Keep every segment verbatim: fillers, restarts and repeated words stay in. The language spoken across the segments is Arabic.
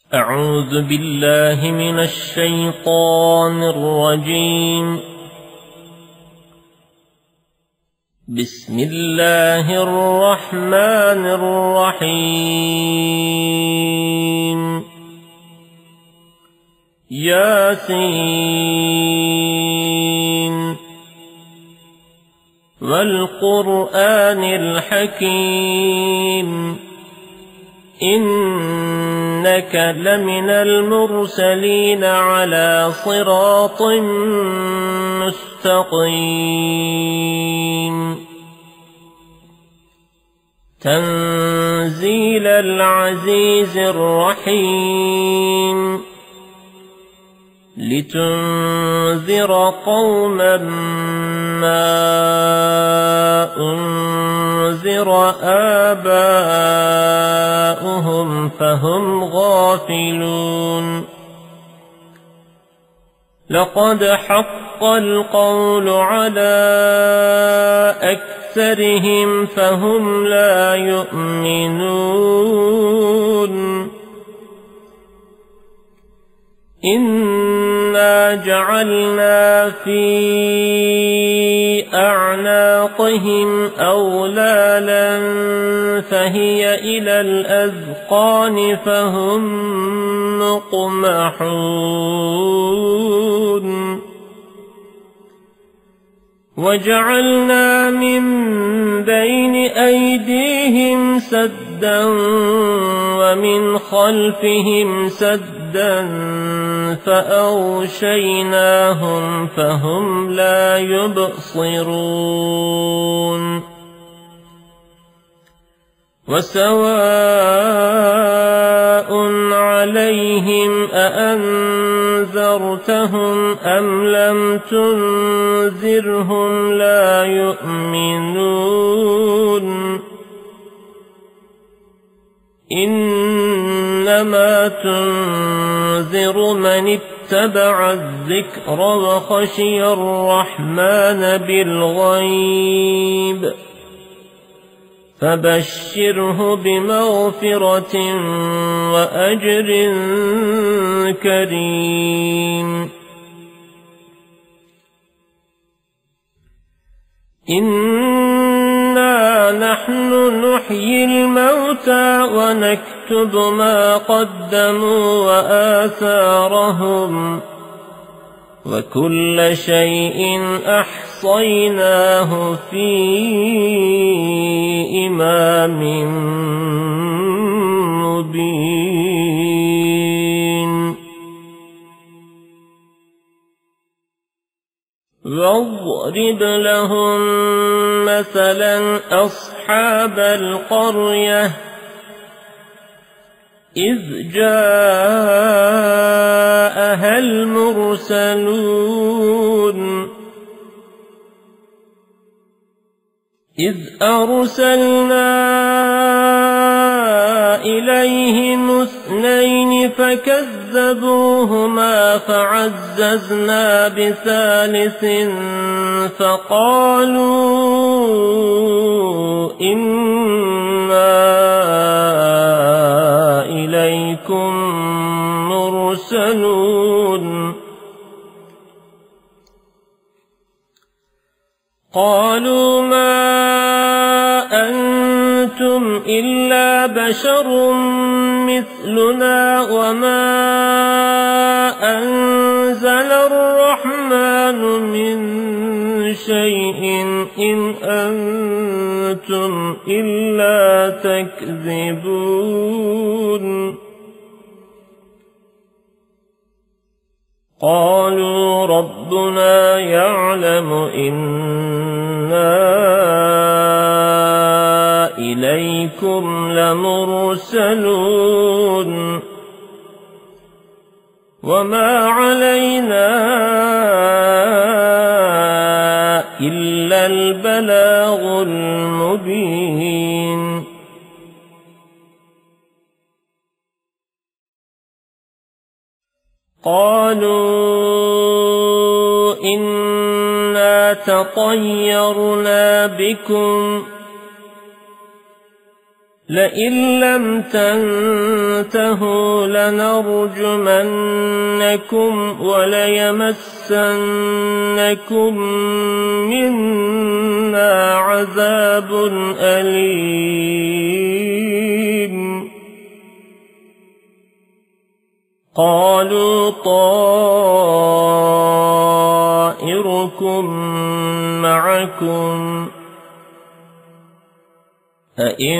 أعوذ بالله من الشيطان الرجيم. بسم الله الرحمن الرحيم. ياسين والقرآن الحكيم إنك لمن المرسلين على صراط مستقيم تنزيل العزيز الرحيم لتنذر قوما ما أنذر آباؤهم فهم غافلون. لقد حق القول على أكثرهم فهم لا يؤمنون. إنا جعلنا في أعناقهم أغلالا فهي إلى الأذقان فهم مقمحون. وجعلنا من بين أيديهم سدا ومن خلفهم سدا فأغشيناهم فهم لا يبصرون. وسواء عليهم أأنذرتهم أم لم تنذرهم لا يؤمنون. إنما تنذر من اتبع الذكر وخشي الرحمن بالغيب فبشره بمغفرة وأجر كريم. إنا نحن نحيي الموتى ونكتب ما قدموا وآثارهم وكل شيء أحصيناه في إمام مبين. واضرب لهم مثلا أصحاب القرية إذ جاءها المرسلون إذ أرسلنا إليهم اثنين فكذبوهما فعززنا بثالث فقالوا إنا إليكم مرسلون. قالوا ما أنتم إلا بشر مثلنا وما أنزل الرحمن من شيء إن أنتم إلا تكذبون. قالوا ربنا يعلم إنا إليكم لمرسلون وما علينا إلا البلاغ المبين. قالوا إنا تطيرنا بكم لئن لم تنتهوا لنرجمنكم وليمسنكم منا عذاب أليم قالوا طائركم معكم أئن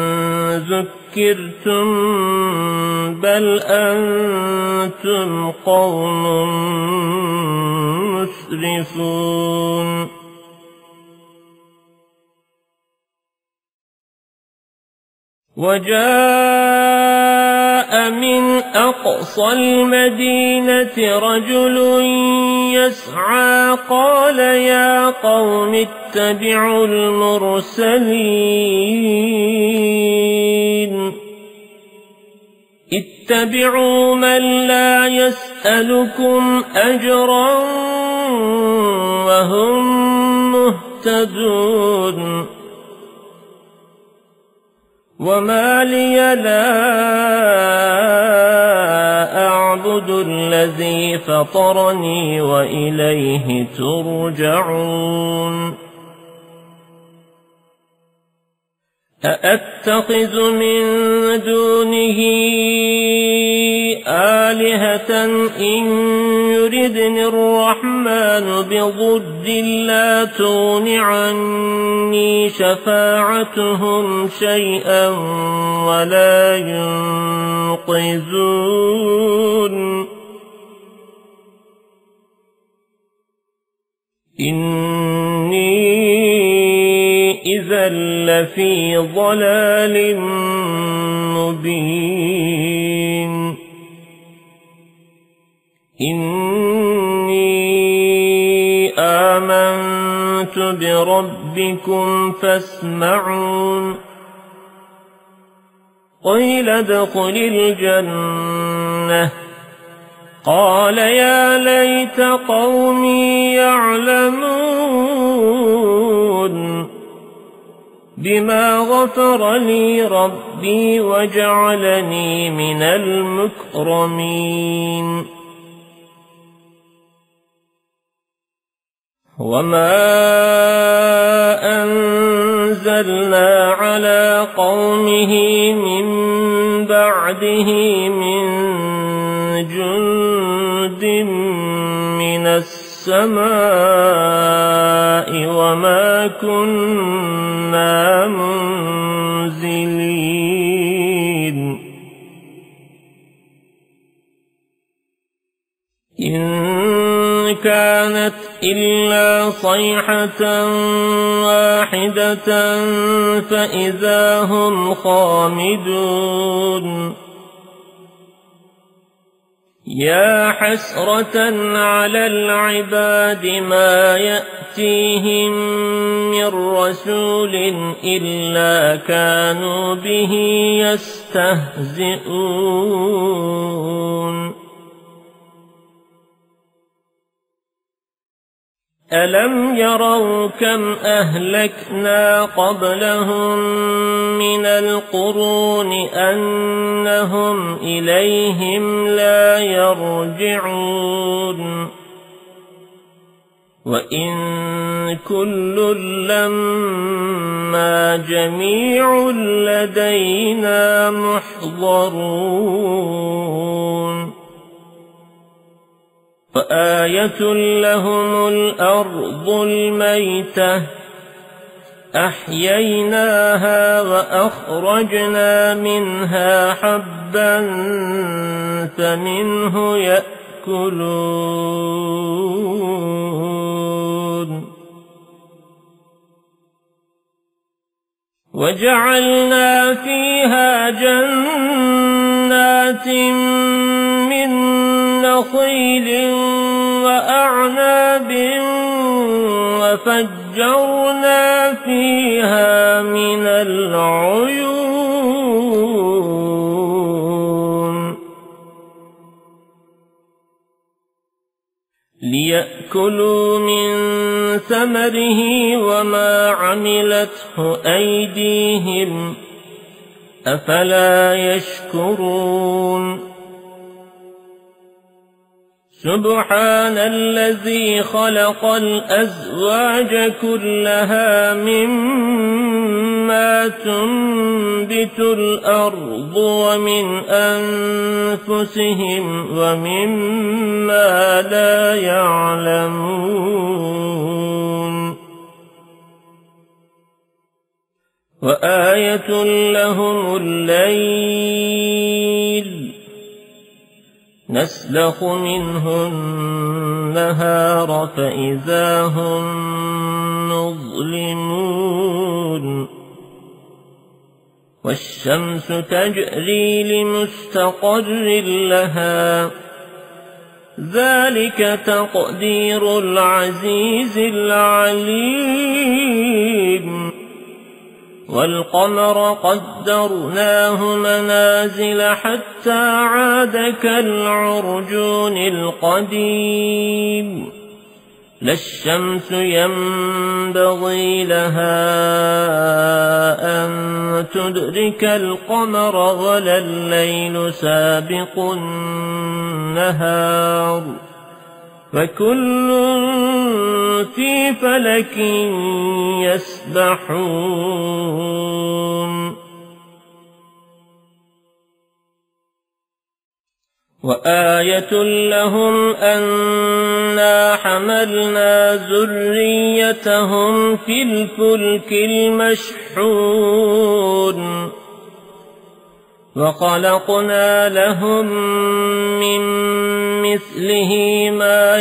ذكرتم بل أنتم قوم مسرفون وجاء من أقصى المدينة رجل يسعى قال يا قوم اتبعوا المرسلين اتبعوا من لا يسألكم أجرا وهم مهتدون وما لي لا أعبد الذي فطرني وإليه ترجعون أأتخذ من دونه آلهة إن يردني الرحمن بضر لا تغن عني شفاعتهم شيئا ولا ينقذون إني إذا لفي ضلال مبين إني آمنت بربكم فاسمعون قيل ادخل الجنة قال يا ليت قومي يعلمون بما غفر لي ربي وجعلني من المكرمين وما أنزلنا على قومه من بعده من جند من السماء وما كنا منزلين إن كانت إلا صيحة واحدة فإذا هم خامدون يا حسرة على العباد ما يأتيهم من رسول إلا كانوا به يستهزئون ألم يروا كم أهلكنا قبلهم من القرون أنهم إليهم لا يرجعون وإن كل لما جميع لدينا محضرون وآية لهم الأرض الميتة أحييناها وأخرجنا منها حبا فمنه يأكلون وجعلنا فيها جنات من نخيل وأعناب وفجرنا فيها من العيون ليأكلوا من ثمره وما عملته أيديهم أفلا يشكرون سبحان الذي خلق الأزواج كلها مما تنبت الأرض ومن أنفسهم ومما لا يعلمون وآية لهم الليل نسلخ منه النهار فإذا هم مظلمون والشمس تجري لمستقر لها ذلك تقدير العزيز العليم والقمر قدرناه منازل حتى عاد كالعرجون القديم لا الشمس ينبغي لها أن تدرك القمر ولا الليل سابق النهار فكل في فلك يسبحون وآية لهم أنا حملنا ذريتهم في الفلك المشحون وخلقنا لهم من مثله ما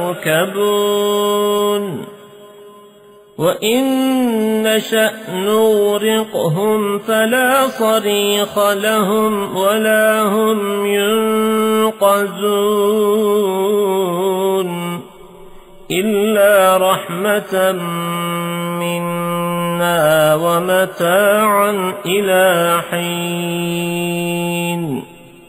يركبون وإن نشأ نغرقهم فلا صريخ لهم ولا هم ينقذون إلا رحمة منا ومتاعا إلى حين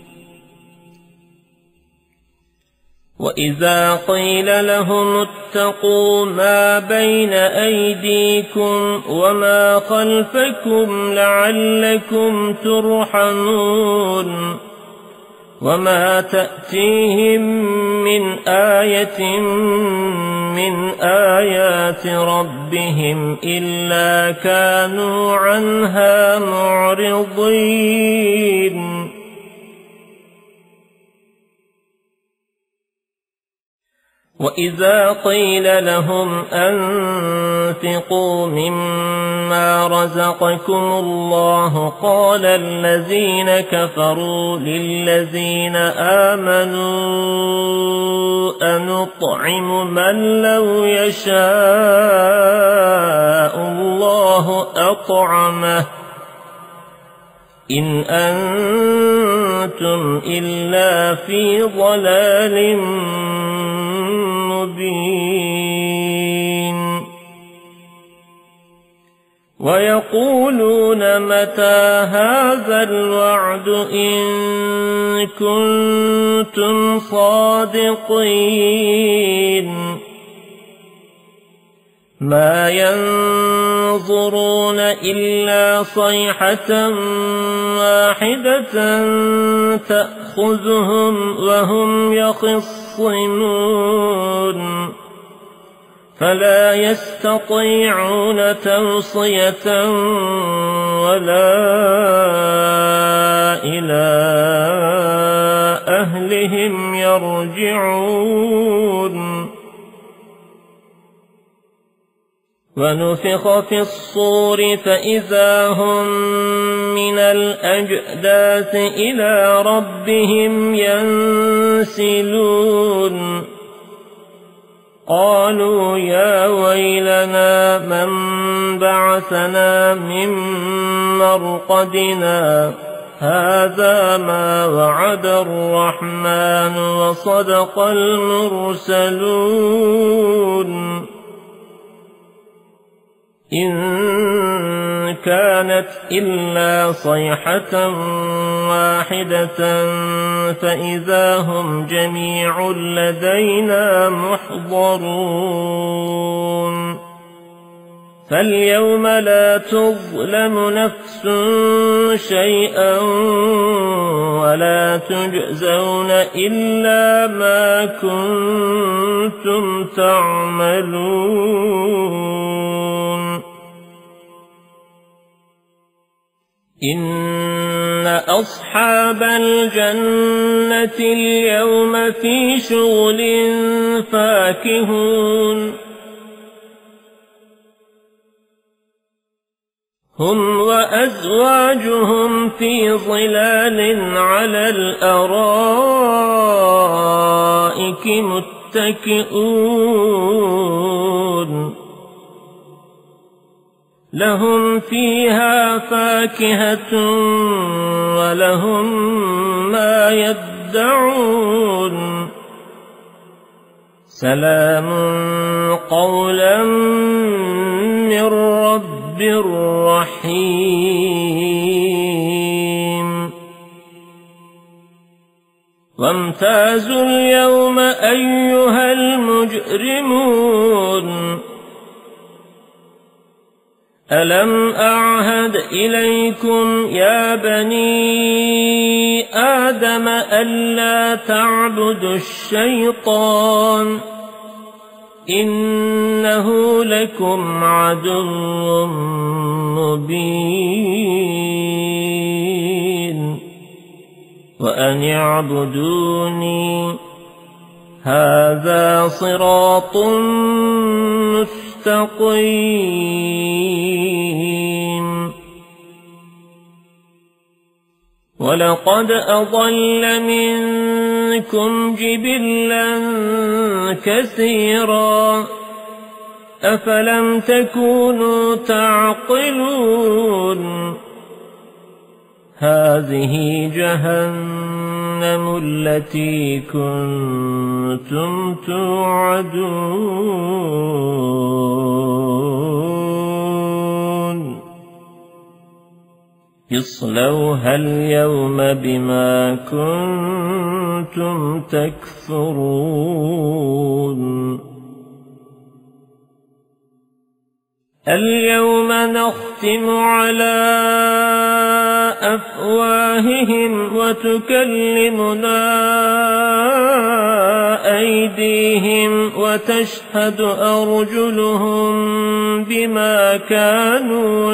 وإذا قيل لهم اتقوا ما بين أيديكم وما خلفكم لعلكم ترحمون وما تأتيهم من آية من آيات ربهم إلا كانوا عنها معرضين وإذا قيل لهم أنفقوا مما رزقكم الله قال الذين كفروا للذين آمنوا أنطعم من لو يشاء الله أطعمه إن أنتم إلا في ضلال مبين ويقولون متى هذا الوعد إن كنتم صادقين ما ينظرون إلا صيحة واحدة تأخذهم وهم يخصمون فلا يستطيعون توصية ولا إلى أهلهم يرجعون ونفخ في الصور فإذا هم من الأجداث إلى ربهم ينسلون قالوا يا ويلنا من بعثنا من مرقدنا هذا ما وعد الرحمن وصدق المرسلون إن كانت إلا صيحة واحدة فإذا هم جميع لدينا محضرون فاليوم لا تظلم نفس شيئا ولا تجزون إلا ما كنتم تعملون إن أصحاب الجنة اليوم في شغل فاكهون هم وأزواجهم في ظلال على الأرائك متكئون لهم فيها فاكهة ولهم ما يدعون سلام قولا من رب رحيم وامتازوا اليوم أيها المجرمون ألم أعهد إليكم يا بني آدم ألا تعبدوا الشيطان إنه لكم عدو مبين وأن اعبدوني هذا صراط مستقيم ولقد أضل منكم جبلا كثيرا أفلم تكونوا تعقلون هذه جهنم التي كنتم توعدون اصلوها اليوم بما كنتم تكفرون اليوم نختم على أفواههم وتكلمنا أيديهم وتشهد أرجلهم بما كانوا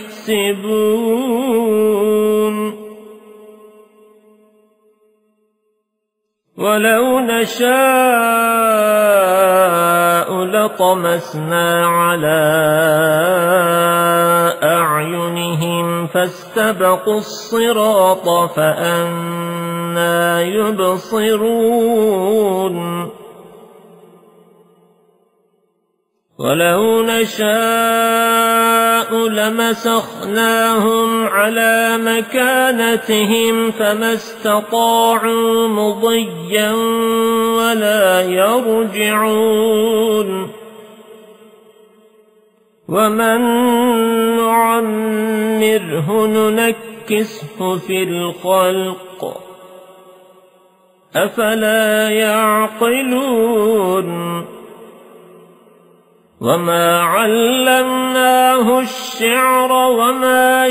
يكسبون ولو نشاء لطمسنا على أعينهم فاستبقوا الصراط فأنى يبصرون ولو نشاء لمسخناهم على مكانتهم فما استطاعوا مضيا ولا يرجعون ومن نعمره ننكسه في الخلق أفلا يعقلون وما علمناه الشعر وما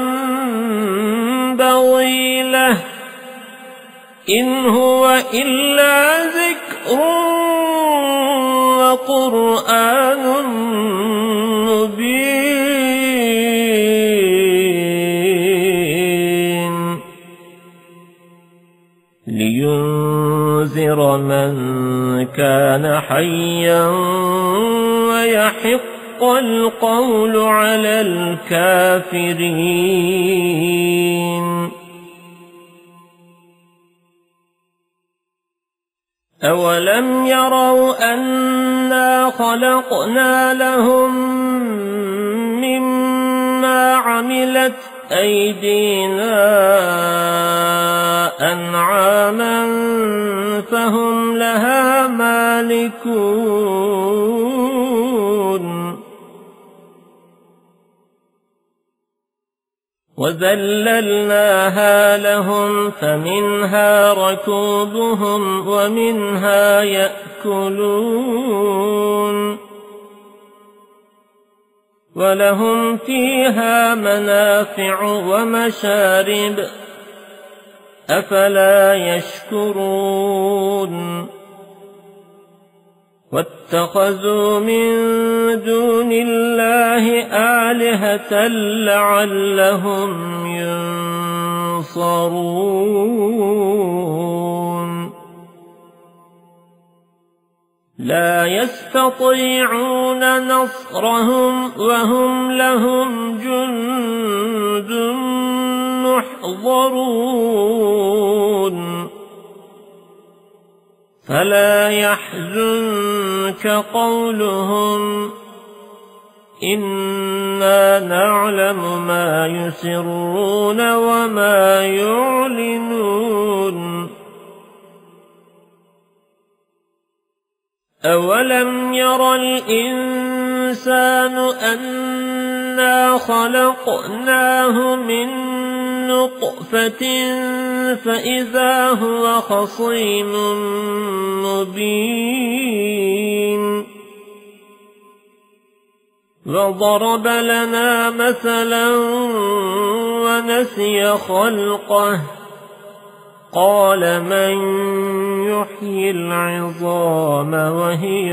ينبغي له إن هو إلا ذكر وقرآن مبين لينذر من كان حيا ويحق القول على الكافرين أولم يروا أنا خلقنا لهم مما عملت أيدينا أنعاما فهم لها مالكون وذللناها لهم فمنها ركوبهم ومنها يأكلون ولهم فيها منافع ومشارب أفلا يشكرون واتخذوا من دون الله آلهة لعلهم ينصرون لا يستطيعون نصرهم وهم لهم جند محضرون فلا يحزنك قولهم إنا نعلم ما يسرون وما يعلنون أولم ير الإنسان أنا خلقناه من نطفة فإذا هو خصيم مبين وضرب لنا مثلا ونسي خلقه قال من يحيي العظام وهي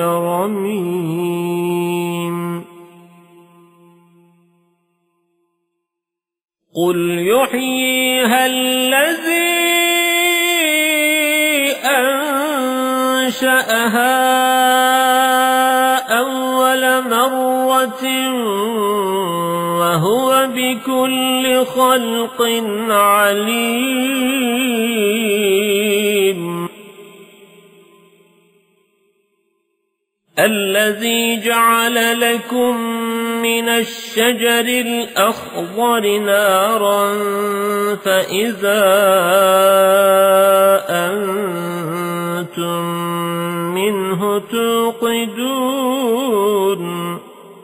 رميم قل يحييها الذي أنشأها أول مرة وهو بكل خلق عليم الذي جعل لكم من الشجر الأخضر نارا فإذا أنتم منه توقدون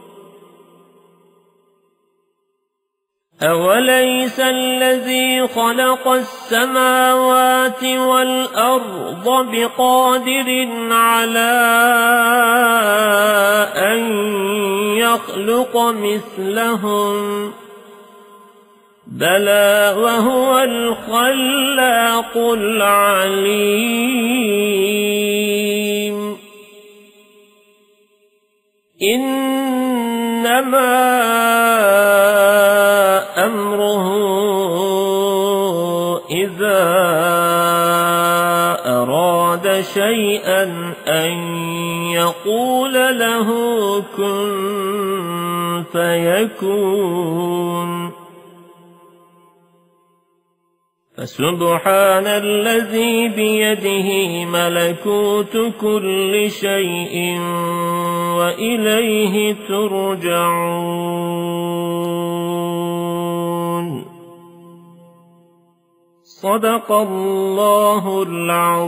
أوليس الذي خلق السماوات والأرض بقادر على أن يخلق مثلهم بلى وهو الخلاق العليم إنما أمره إذا أراد شيئا أن يقول له كن فيكون فسبحان الذي بيده ملكوت كل شيء وإليه ترجعون صدق الله العظيم.